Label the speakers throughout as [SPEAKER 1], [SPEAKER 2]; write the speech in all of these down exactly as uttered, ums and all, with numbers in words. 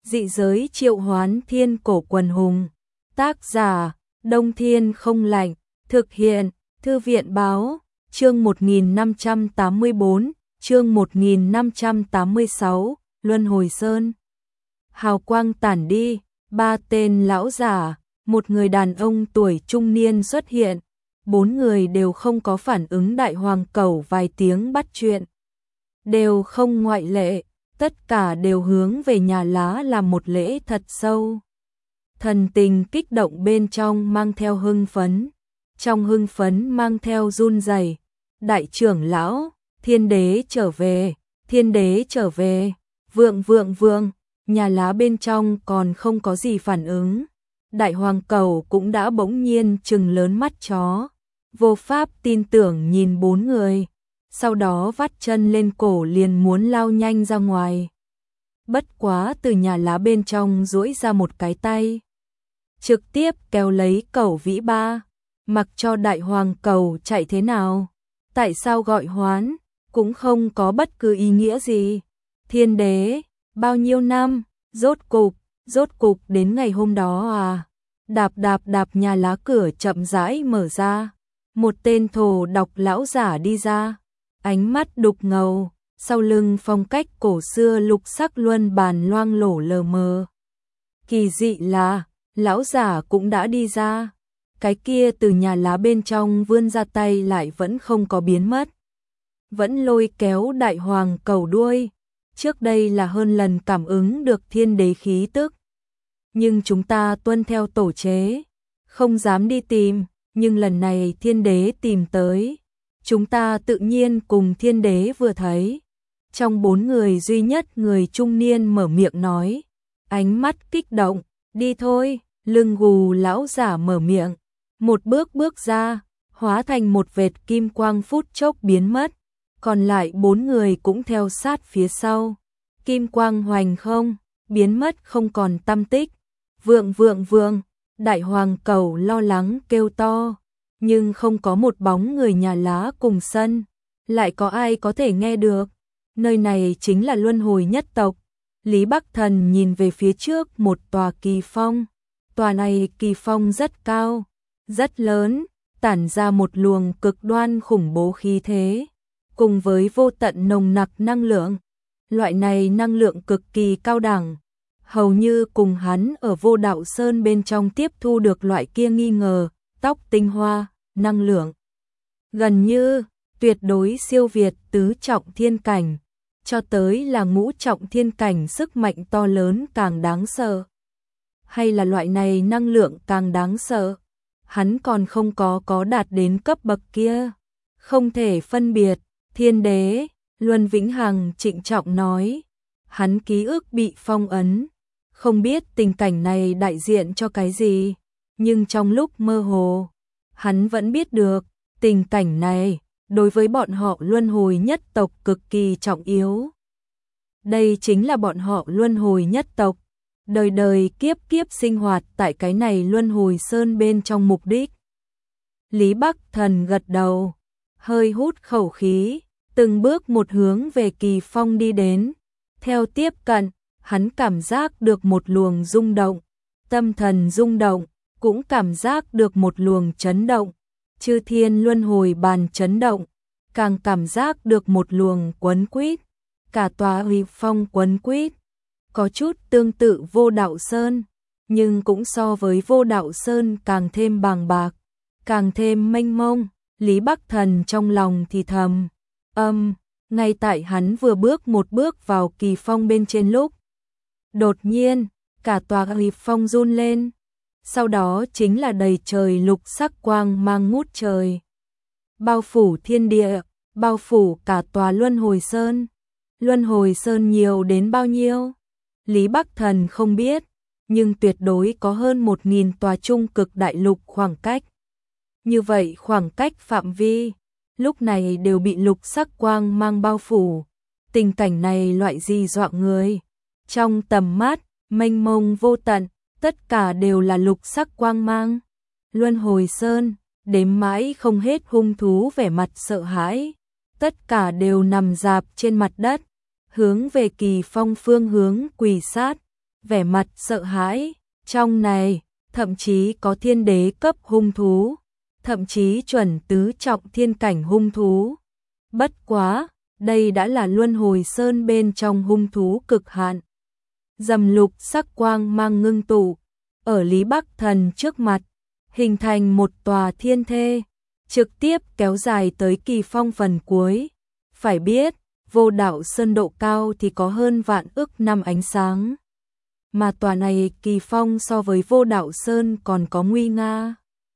[SPEAKER 1] Dị giới triệu hoán thiên cổ quần hùng. Tác giả, Đông Thiên không lạnh. Thực hiện, Thư viện báo, chương một nghìn năm trăm tám mươi bốn, chương một nghìn năm trăm tám mươi sáu, Luân Hồi Sơn. Hào quang tản đi, ba tên lão giả, một người đàn ông tuổi trung niên xuất hiện, bốn người đều không có phản ứng đại hoàng cẩu vài tiếng bắt chuyện. Đều không ngoại lệ, tất cả đều hướng về nhà lá làm một lễ thật sâu. Thần tình kích động bên trong mang theo hưng phấn, trong hưng phấn mang theo run rẩy. Đại trưởng lão, thiên đế trở về, thiên đế trở về, vượng vượng vượng, nhà lá bên trong còn không có gì phản ứng. Đại hoàng cẩu cũng đã bỗng nhiên trừng lớn mắt chó, vô pháp tin tưởng nhìn bốn người, sau đó vắt chân lên cổ liền muốn lao nhanh ra ngoài. Bất quá từ nhà lá bên trong duỗi ra một cái tay, trực tiếp kéo lấy cẩu vĩ ba, mặc cho đại hoàng cẩu chạy thế nào, tại sao gọi hoán, cũng không có bất cứ ý nghĩa gì. Thiên đế, bao nhiêu năm, rốt cục, rốt cục đến ngày hôm đó à. Đạp đạp đạp, nhà lá cửa chậm rãi mở ra, một tên thổ độc lão giả đi ra, ánh mắt đục ngầu, sau lưng phong cách cổ xưa lục sắc luân bàn loang lổ lờ mờ. Kỳ dị là, lão giả cũng đã đi ra, cái kia từ nhà lá bên trong vươn ra tay lại vẫn không có biến mất. Vẫn lôi kéo đại hoàng cẩu đuôi, trước đây là hơn lần cảm ứng được thiên đế khí tức. Nhưng chúng ta tuân theo tổ chế, không dám đi tìm, nhưng lần này thiên đế tìm tới, chúng ta tự nhiên cùng thiên đế vừa thấy. Trong bốn người duy nhất người trung niên mở miệng nói, ánh mắt kích động, đi thôi, lưng gù lão giả mở miệng, một bước bước ra, hóa thành một vệt kim quang phút chốc biến mất, còn lại bốn người cũng theo sát phía sau, kim quang hoành không, biến mất không còn tăm tích. Vượng vượng vượng, đại hoàng cẩu lo lắng kêu to, nhưng không có một bóng người nhà lá cùng sân, lại có ai có thể nghe được. Nơi này chính là luân hồi nhất tộc. Lý Bắc Thần nhìn về phía trước một tòa kỳ phong, tòa này kỳ phong rất cao, rất lớn, tản ra một luồng cực đoan khủng bố khí thế, cùng với vô tận nồng nặc năng lượng. Loại này năng lượng cực kỳ cao đẳng, hầu như cùng hắn ở Vô Đạo Sơn bên trong tiếp thu được loại kia nghi ngờ, tóc tinh hoa, năng lượng. Gần như, tuyệt đối siêu việt tứ trọng thiên cảnh, cho tới là ngũ trọng thiên cảnh sức mạnh to lớn càng đáng sợ. Hay là loại này năng lượng càng đáng sợ, hắn còn không có có đạt đến cấp bậc kia, không thể phân biệt. Thiên đế, Luân Vĩnh Hằng trịnh trọng nói, hắn ký ức bị phong ấn. Không biết tình cảnh này đại diện cho cái gì, nhưng trong lúc mơ hồ, hắn vẫn biết được, tình cảnh này, đối với bọn họ luân hồi nhất tộc cực kỳ trọng yếu. Đây chính là bọn họ luân hồi nhất tộc, đời đời kiếp kiếp sinh hoạt tại cái này luân hồi sơn bên trong mục đích. Lý Bắc Thần gật đầu, hơi hút khẩu khí, từng bước một hướng về kỳ phong đi đến, theo tiếp cận. Hắn cảm giác được một luồng rung động, tâm thần rung động, cũng cảm giác được một luồng chấn động, chư thiên luân hồi bàn chấn động, càng cảm giác được một luồng quấn quýt, cả tòa huy phong quấn quýt, có chút tương tự Vô Đạo Sơn, nhưng cũng so với Vô Đạo Sơn càng thêm bàng bạc, càng thêm mênh mông. Lý Bắc Thần trong lòng thì thầm, âm, ngay tại hắn vừa bước một bước vào kỳ phong bên trên lúc, đột nhiên, cả tòa huy phong run lên, sau đó chính là đầy trời lục sắc quang mang ngút trời, bao phủ thiên địa, bao phủ cả tòa luân hồi sơn. Luân hồi sơn nhiều đến bao nhiêu? Lý Bắc Thần không biết, nhưng tuyệt đối có hơn một nghìn tòa trung cực đại lục khoảng cách. Như vậy khoảng cách phạm vi, lúc này đều bị lục sắc quang mang bao phủ. Tình cảnh này loại gì dọa người? Trong tầm mắt, mênh mông vô tận, tất cả đều là lục sắc quang mang. Luân hồi sơn, đếm mãi không hết hung thú vẻ mặt sợ hãi, tất cả đều nằm rạp trên mặt đất, hướng về kỳ phong phương hướng quỳ sát. vẻ mặt sợ hãi, trong này thậm chí có thiên đế cấp hung thú, thậm chí chuẩn tứ trọng thiên cảnh hung thú. Bất quá, đây đã là Luân Hồi Sơn bên trong hung thú cực hạn. Dầm lục sắc quang mang ngưng tụ, ở Lý Bắc Thần trước mặt, hình thành một tòa thiên thê, trực tiếp kéo dài tới kỳ phong phần cuối. Phải biết, Vô Đạo Sơn độ cao thì có hơn vạn ức năm ánh sáng. Mà tòa này kỳ phong so với Vô Đạo Sơn còn có nguy nga.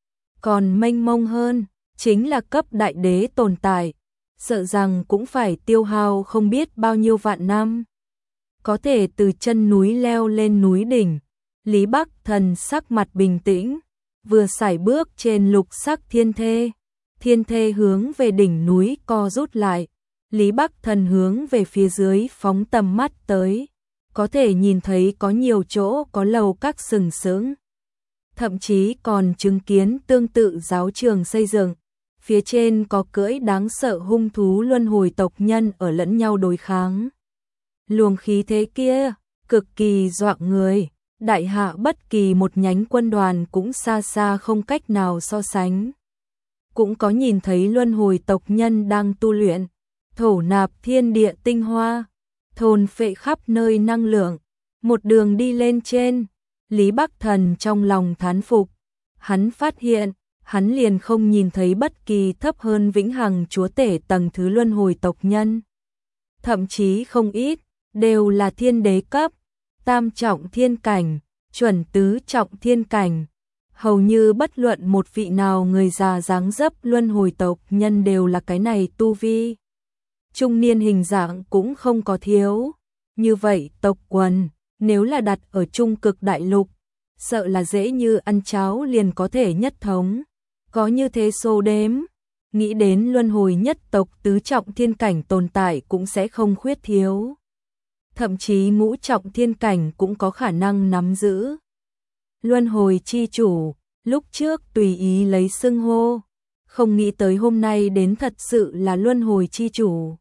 [SPEAKER 1] Còn mênh mông hơn, chính là cấp đại đế tồn tại, sợ rằng cũng phải tiêu hao không biết bao nhiêu vạn năm. Có thể từ chân núi leo lên núi đỉnh, Lý Bắc Thần sắc mặt bình tĩnh, vừa sải bước trên lục sắc thiên thê. Thiên thê hướng về đỉnh núi co rút lại, Lý Bắc Thần hướng về phía dưới phóng tầm mắt tới, có thể nhìn thấy có nhiều chỗ có lầu các sừng sững. Thậm chí còn chứng kiến tương tự giáo trường xây dựng, phía trên có cưỡi đáng sợ hung thú luân hồi tộc nhân ở lẫn nhau đối kháng. Luồng khí thế kia, cực kỳ dọa người, đại hạ bất kỳ một nhánh quân đoàn cũng xa xa không cách nào so sánh. Cũng có nhìn thấy luân hồi tộc nhân đang tu luyện, thổ nạp thiên địa tinh hoa, thôn phệ khắp nơi năng lượng, một đường đi lên trên. Lý Bắc Thần trong lòng thán phục, hắn phát hiện, hắn liền không nhìn thấy bất kỳ thấp hơn vĩnh hằng chúa tể tầng thứ luân hồi tộc nhân. Thậm chí không ít, đều là thiên đế cấp, tam trọng thiên cảnh, chuẩn tứ trọng thiên cảnh. Hầu như bất luận một vị nào người già dáng dấp luân hồi tộc nhân đều là cái này tu vi. Trung niên hình dạng cũng không có thiếu. Như vậy tộc quần, nếu là đặt ở trung cực đại lục, sợ là dễ như ăn cháo liền có thể nhất thống. Có như thế số đếm, nghĩ đến luân hồi nhất tộc tứ trọng thiên cảnh tồn tại cũng sẽ không khuyết thiếu. Thậm chí ngũ trọng thiên cảnh cũng có khả năng nắm giữ. Luân hồi chi chủ, lúc trước tùy ý lấy xưng hô, không nghĩ tới hôm nay đến thật sự là luân hồi chi chủ.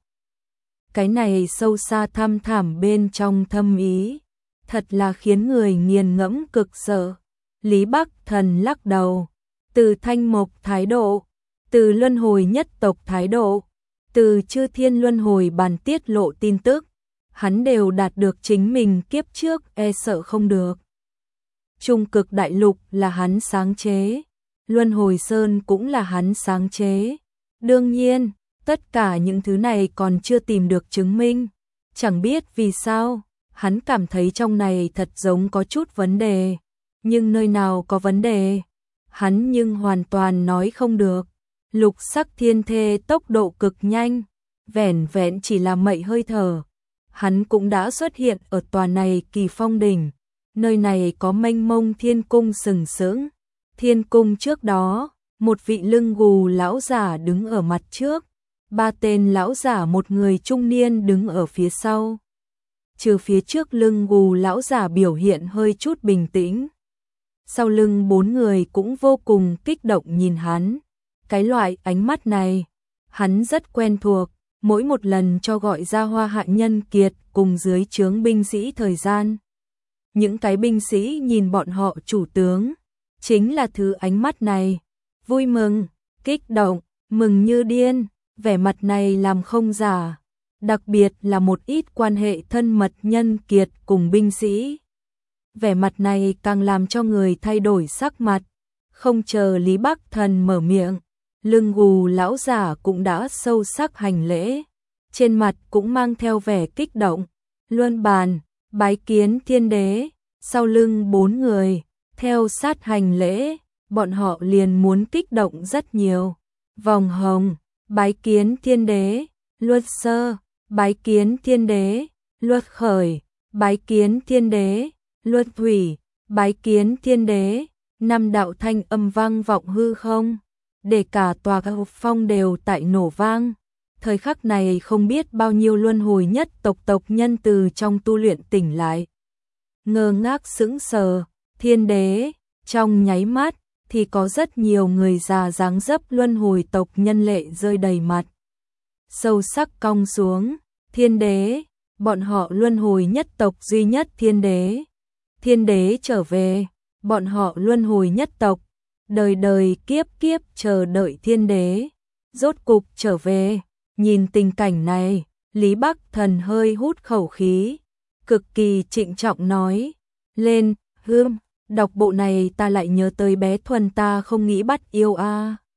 [SPEAKER 1] Cái này sâu xa thăm thẳm bên trong thâm ý, thật là khiến người nghiền ngẫm cực sợ. Lý Bắc Thần lắc đầu, từ thanh mộc thái độ, từ luân hồi nhất tộc thái độ, từ chư thiên luân hồi bàn tiết lộ tin tức, hắn đều đạt được chính mình kiếp trước e sợ không được. Trung cực đại lục là hắn sáng chế, luân hồi sơn cũng là hắn sáng chế. Đương nhiên, tất cả những thứ này còn chưa tìm được chứng minh. Chẳng biết vì sao, hắn cảm thấy trong này thật giống có chút vấn đề. Nhưng nơi nào có vấn đề, hắn nhưng hoàn toàn nói không được. Lục sắc thiên thê tốc độ cực nhanh, vẻn vẹn chỉ là mậy hơi thở. Hắn cũng đã xuất hiện ở tòa này kỳ phong đỉnh. Nơi này có mênh mông thiên cung sừng sững. Thiên cung trước đó, một vị lưng gù lão giả đứng ở mặt trước. Ba tên lão giả một người trung niên đứng ở phía sau. Trừ phía trước lưng gù lão giả biểu hiện hơi chút bình tĩnh. Sau lưng bốn người cũng vô cùng kích động nhìn hắn. Cái loại ánh mắt này, hắn rất quen thuộc. Mỗi một lần cho gọi ra Hoa Hạ Nhân Kiệt cùng dưới trướng binh sĩ thời gian. Những cái binh sĩ nhìn bọn họ chủ tướng, chính là thứ ánh mắt này. Vui mừng, kích động, mừng như điên, vẻ mặt này làm không giả. Đặc biệt là một ít quan hệ thân mật Nhân Kiệt cùng binh sĩ. Vẻ mặt này càng làm cho người thay đổi sắc mặt. Không chờ Lý Bắc Thần mở miệng, lưng gù lão giả cũng đã sâu sắc hành lễ. Trên mặt cũng mang theo vẻ kích động. Luân bàn, bái kiến thiên đế. Sau lưng bốn người, theo sát hành lễ, bọn họ liền muốn kích động rất nhiều. Vòng hồng, bái kiến thiên đế. Luật sơ, bái kiến thiên đế. Luật khởi, bái kiến thiên đế. Luật thủy, bái kiến thiên đế. Năm đạo thanh âm vang vọng hư không, để cả tòa các phong đều tại nổ vang. Thời khắc này không biết bao nhiêu luân hồi nhất tộc tộc nhân từ trong tu luyện tỉnh lại. Ngơ ngác sững sờ, thiên đế, trong nháy mắt thì có rất nhiều người già dáng dấp luân hồi tộc nhân lệ rơi đầy mặt. Sâu sắc cong xuống, thiên đế, bọn họ luân hồi nhất tộc duy nhất thiên đế, thiên đế trở về, bọn họ luân hồi nhất tộc, đời đời kiếp kiếp chờ đợi thiên đế, rốt cục trở về. Nhìn tình cảnh này, Lý Bắc Thần hơi hút khẩu khí, cực kỳ trịnh trọng nói, lên, hươm, đọc bộ này ta lại nhớ tới bé Thuần ta không nghĩ bắt yêu a.